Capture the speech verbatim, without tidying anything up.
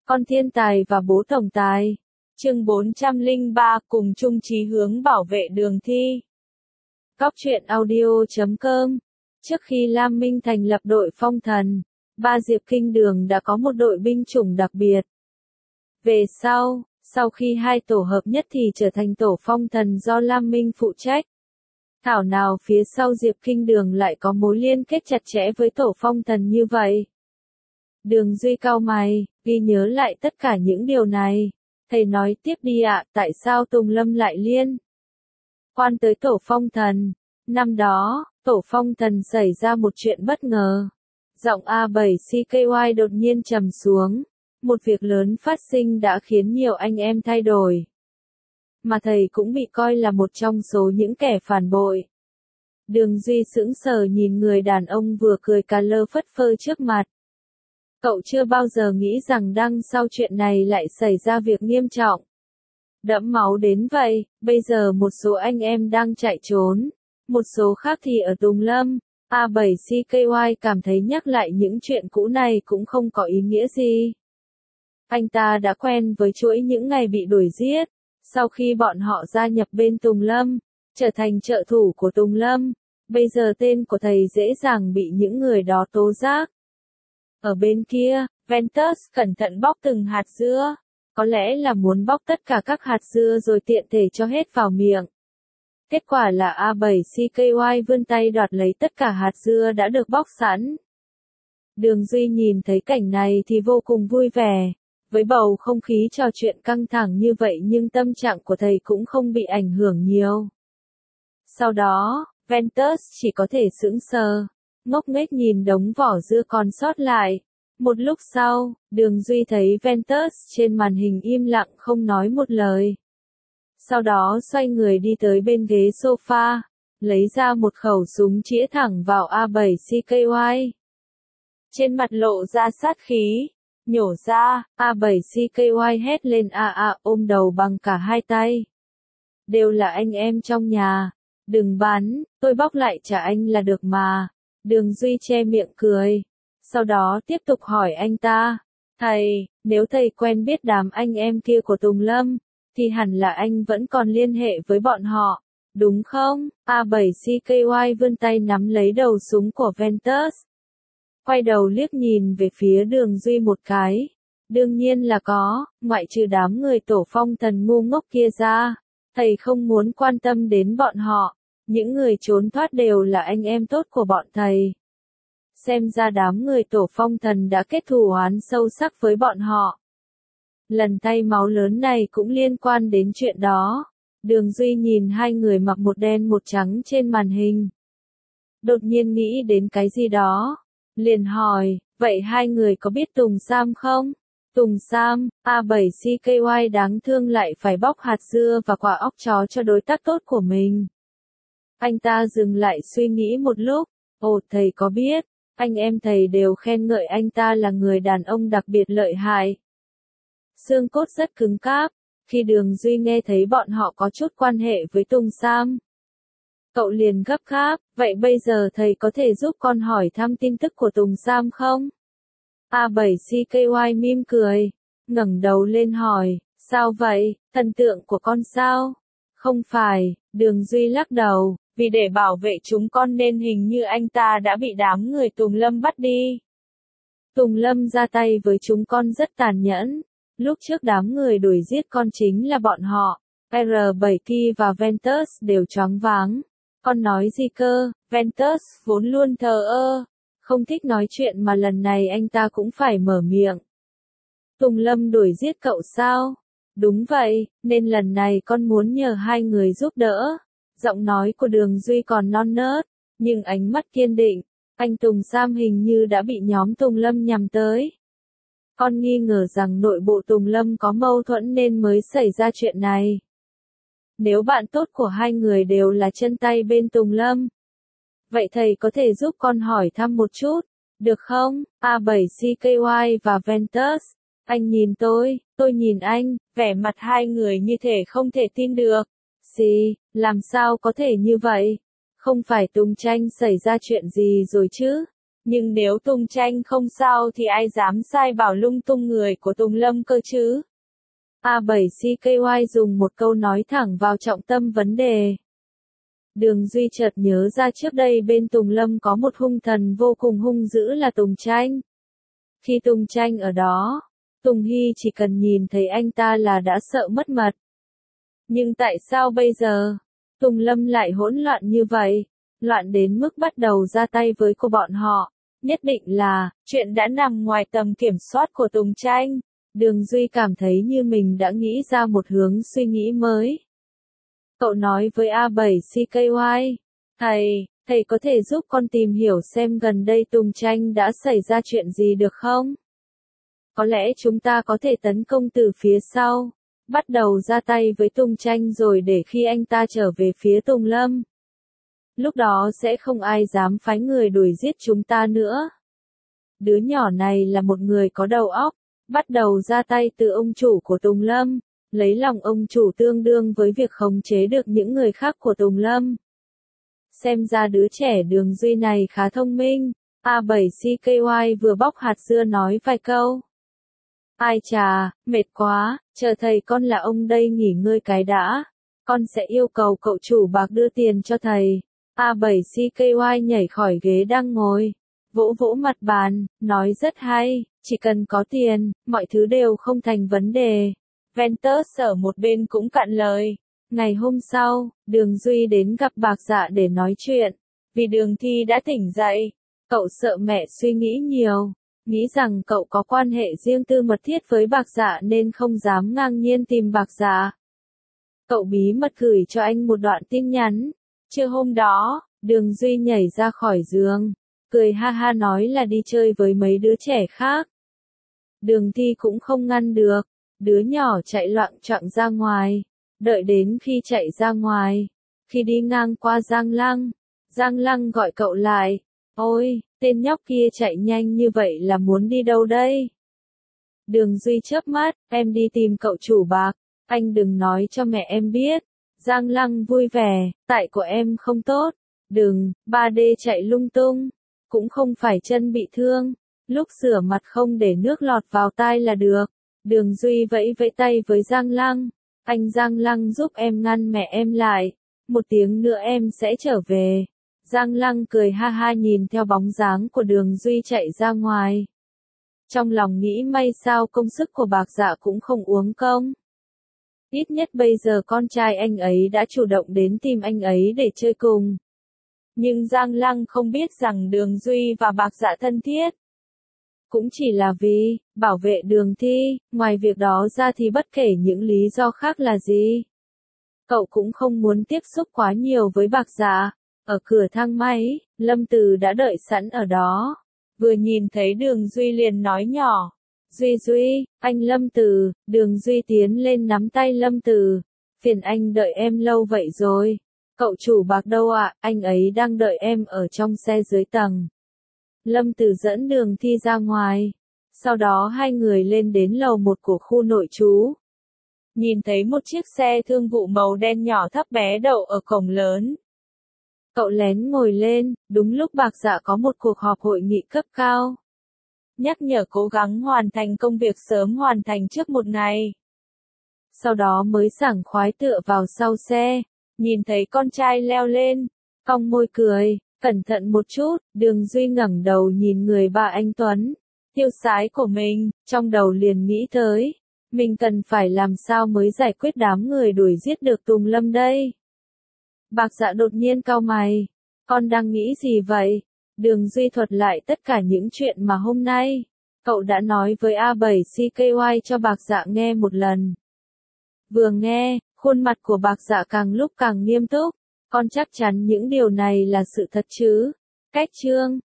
Con thiên tài và bố tổng tài. Chương bốn trăm lẻ ba cùng chung chí hướng bảo vệ đường thi. Góc truyện audio chấm com. Trước khi Lam Minh thành lập đội phong thần, ba Diệp Kinh Đường đã có một đội binh chủng đặc biệt. Về sau, sau khi hai tổ hợp nhất thì trở thành tổ phong thần do Lam Minh phụ trách. Thảo nào phía sau Diệp Kinh Đường lại có mối liên kết chặt chẽ với tổ phong thần như vậy. Đường Duy cau mày, ghi nhớ lại tất cả những điều này. Thầy nói tiếp đi ạ, tại sao Tùng Lâm lại liên quan tới tổ phong thần? Năm đó, tổ phong thần xảy ra một chuyện bất ngờ. Giọng A bảy C K Y đột nhiên trầm xuống. Một việc lớn phát sinh đã khiến nhiều anh em thay đổi. Mà thầy cũng bị coi là một trong số những kẻ phản bội. Đường Duy sững sờ nhìn người đàn ông vừa cười cà lơ phất phơ trước mặt. Cậu chưa bao giờ nghĩ rằng đằng sau chuyện này lại xảy ra việc nghiêm trọng. Đẫm máu đến vậy, bây giờ một số anh em đang chạy trốn, một số khác thì ở Tùng Lâm. A bảy C K Y cảm thấy nhắc lại những chuyện cũ này cũng không có ý nghĩa gì. Anh ta đã quen với chuỗi những ngày bị đuổi giết, sau khi bọn họ gia nhập bên Tùng Lâm, trở thành trợ thủ của Tùng Lâm, bây giờ tên của thầy dễ dàng bị những người đó tố giác. Ở bên kia, Ventus cẩn thận bóc từng hạt dưa, có lẽ là muốn bóc tất cả các hạt dưa rồi tiện thể cho hết vào miệng. Kết quả là A bảy C K Y vươn tay đoạt lấy tất cả hạt dưa đã được bóc sẵn. Đường Duy nhìn thấy cảnh này thì vô cùng vui vẻ, với bầu không khí trò chuyện căng thẳng như vậy nhưng tâm trạng của thầy cũng không bị ảnh hưởng nhiều. Sau đó, Ventus chỉ có thể sững sờ, ngốc nghếch nhìn đống vỏ dưa còn sót lại. Một lúc sau, Đường Duy thấy Ventus trên màn hình im lặng không nói một lời. Sau đó xoay người đi tới bên ghế sofa, lấy ra một khẩu súng chĩa thẳng vào A bảy C K Y. Trên mặt lộ ra sát khí, nhổ ra, A bảy C K Y hét lên a a ôm đầu bằng cả hai tay. Đều là anh em trong nhà, đừng bắn, tôi bóc lại trả anh là được mà. Đường Duy che miệng cười. Sau đó tiếp tục hỏi anh ta, thầy, nếu thầy quen biết đám anh em kia của Tùng Lâm, thì hẳn là anh vẫn còn liên hệ với bọn họ, đúng không? A bảy C K Y vươn tay nắm lấy đầu súng của Ventus. Quay đầu liếc nhìn về phía Đường Duy một cái. Đương nhiên là có, ngoại trừ đám người tổ phong thần ngu ngốc kia ra. Thầy không muốn quan tâm đến bọn họ. Những người trốn thoát đều là anh em tốt của bọn thầy. Xem ra đám người tổ phong thần đã kết thù oán sâu sắc với bọn họ. Lần tay máu lớn này cũng liên quan đến chuyện đó. Đường Duy nhìn hai người mặc một đen một trắng trên màn hình. Đột nhiên nghĩ đến cái gì đó. Liền hỏi, vậy hai người có biết Tùng Sam không? Tùng Sam, A bảy C K Y đáng thương lại phải bóc hạt dưa và quả óc chó cho đối tác tốt của mình. Anh ta dừng lại suy nghĩ một lúc. Ồ, thầy có biết, anh em thầy đều khen ngợi anh ta là người đàn ông đặc biệt lợi hại. Xương cốt rất cứng cáp. Khi Đường Duy nghe thấy bọn họ có chút quan hệ với Tùng Sam, cậu liền gấp gáp, vậy bây giờ thầy có thể giúp con hỏi thăm tin tức của Tùng Sam không? A bảy C K Y mỉm cười, ngẩng đầu lên hỏi, sao vậy, thần tượng của con sao? Không phải, Đường Duy lắc đầu, vì để bảo vệ chúng con nên hình như anh ta đã bị đám người Tùng Lâm bắt đi. Tùng Lâm ra tay với chúng con rất tàn nhẫn. Lúc trước đám người đuổi giết con chính là bọn họ. R bảy Ki và Ventus đều choáng váng. Con nói gì cơ? Ventus vốn luôn thờ ơ, không thích nói chuyện mà lần này anh ta cũng phải mở miệng. Tùng Lâm đuổi giết cậu sao? Đúng vậy, nên lần này con muốn nhờ hai người giúp đỡ. Giọng nói của Đường Duy còn non nớt, nhưng ánh mắt kiên định. Anh Tùng Sam hình như đã bị nhóm Tùng Lâm nhắm tới. Con nghi ngờ rằng nội bộ Tùng Lâm có mâu thuẫn nên mới xảy ra chuyện này. Nếu bạn tốt của hai người đều là chân tay bên Tùng Lâm, vậy thầy có thể giúp con hỏi thăm một chút, được không? A bảy C K Y và Ventus, anh nhìn tôi, tôi nhìn anh, vẻ mặt hai người như thể không thể tin được. Gì, làm sao có thể như vậy? Không phải Tùng Tranh xảy ra chuyện gì rồi chứ? Nhưng nếu Tùng Tranh không sao thì ai dám sai bảo lung tung người của Tùng Lâm cơ chứ? A bảy C K Y dùng một câu nói thẳng vào trọng tâm vấn đề. Đường Duy chợt nhớ ra trước đây bên Tùng Lâm có một hung thần vô cùng hung dữ là Tùng Tranh. Khi Tùng Tranh ở đó, Tùng Hy chỉ cần nhìn thấy anh ta là đã sợ mất mật. Nhưng tại sao bây giờ, Tùng Lâm lại hỗn loạn như vậy? Loạn đến mức bắt đầu ra tay với cô bọn họ. Nhất định là, chuyện đã nằm ngoài tầm kiểm soát của Tùng Tranh. Đường Duy cảm thấy như mình đã nghĩ ra một hướng suy nghĩ mới. Cậu nói với A bảy C K Y, thầy, thầy có thể giúp con tìm hiểu xem gần đây Tùng Tranh đã xảy ra chuyện gì được không? Có lẽ chúng ta có thể tấn công từ phía sau, bắt đầu ra tay với Tùng Tranh rồi để khi anh ta trở về phía Tùng Lâm. Lúc đó sẽ không ai dám phái người đuổi giết chúng ta nữa. Đứa nhỏ này là một người có đầu óc, bắt đầu ra tay từ ông chủ của Tùng Lâm, lấy lòng ông chủ tương đương với việc khống chế được những người khác của Tùng Lâm. Xem ra đứa trẻ Đường Duy này khá thông minh, A bảy C K Y vừa bóc hạt dưa nói vài câu. Ai chà, mệt quá, chờ thầy con là ông đây nghỉ ngơi cái đã, con sẽ yêu cầu cậu chủ bạc đưa tiền cho thầy. A bảy C K Y nhảy khỏi ghế đang ngồi, vỗ vỗ mặt bàn, nói rất hay, chỉ cần có tiền, mọi thứ đều không thành vấn đề. Ventus ở một bên cũng cạn lời. Ngày hôm sau, Đường Duy đến gặp Bạc Dạ để nói chuyện. Vì Đường Thi đã tỉnh dậy, cậu sợ mẹ suy nghĩ nhiều, nghĩ rằng cậu có quan hệ riêng tư mật thiết với Bạc Dạ nên không dám ngang nhiên tìm Bạc Dạ. Cậu bí mật gửi cho anh một đoạn tin nhắn. Trưa hôm đó, Đường Duy nhảy ra khỏi giường, cười ha ha nói là đi chơi với mấy đứa trẻ khác. Đường Thi cũng không ngăn được, đứa nhỏ chạy loạng choạng ra ngoài, đợi đến khi chạy ra ngoài, khi đi ngang qua Giang Lăng, Giang Lăng gọi cậu lại, ôi, tên nhóc kia chạy nhanh như vậy là muốn đi đâu đây? Đường Duy chớp mắt, em đi tìm cậu chủ Bạc, anh đừng nói cho mẹ em biết. Giang Lăng vui vẻ, tại của em không tốt, đừng, ba D chạy lung tung, cũng không phải chân bị thương, lúc rửa mặt không để nước lọt vào tai là được. Đường Duy vẫy vẫy tay với Giang Lăng, anh Giang Lăng giúp em ngăn mẹ em lại, một tiếng nữa em sẽ trở về. Giang Lăng cười ha ha nhìn theo bóng dáng của Đường Duy chạy ra ngoài. Trong lòng nghĩ may sao công sức của Bạc Dạ cũng không uống công. Ít nhất bây giờ con trai anh ấy đã chủ động đến tìm anh ấy để chơi cùng. Nhưng Giang Lăng không biết rằng Đường Duy và Bạc Dạ thân thiết. Cũng chỉ là vì, bảo vệ Đường Thi, ngoài việc đó ra thì bất kể những lý do khác là gì. Cậu cũng không muốn tiếp xúc quá nhiều với Bạc Dạ. Ở cửa thang máy, Lâm Từ đã đợi sẵn ở đó. Vừa nhìn thấy Đường Duy liền nói nhỏ. Duy Duy, anh Lâm Từ. Đường Duy tiến lên nắm tay Lâm Từ. Phiền anh đợi em lâu vậy rồi. Cậu chủ Bạc đâu ạ, à? Anh ấy đang đợi em ở trong xe dưới tầng. Lâm Từ dẫn Đường Thi ra ngoài. Sau đó hai người lên đến lầu một của khu nội trú. Nhìn thấy một chiếc xe thương vụ màu đen nhỏ thấp bé đậu ở cổng lớn. Cậu lén ngồi lên, đúng lúc Bạc Dạ có một cuộc họp hội nghị cấp cao. Nhắc nhở cố gắng hoàn thành công việc sớm hoàn thành trước một ngày. Sau đó mới sảng khoái tựa vào sau xe, nhìn thấy con trai leo lên, cong môi cười, cẩn thận một chút, Đường Duy ngẩng đầu nhìn người bà anh Tuấn, tiêu sái của mình, trong đầu liền nghĩ tới, mình cần phải làm sao mới giải quyết đám người đuổi giết được Tùng Lâm đây. Bạc Dạ đột nhiên cau mày, con đang nghĩ gì vậy? Đường Duy thuật lại tất cả những chuyện mà hôm nay, cậu đã nói với A bảy C K Y cho Bạc Dạ nghe một lần. Vừa nghe, khuôn mặt của Bạc Dạ càng lúc càng nghiêm túc, con chắc chắn những điều này là sự thật chứ? Cách chương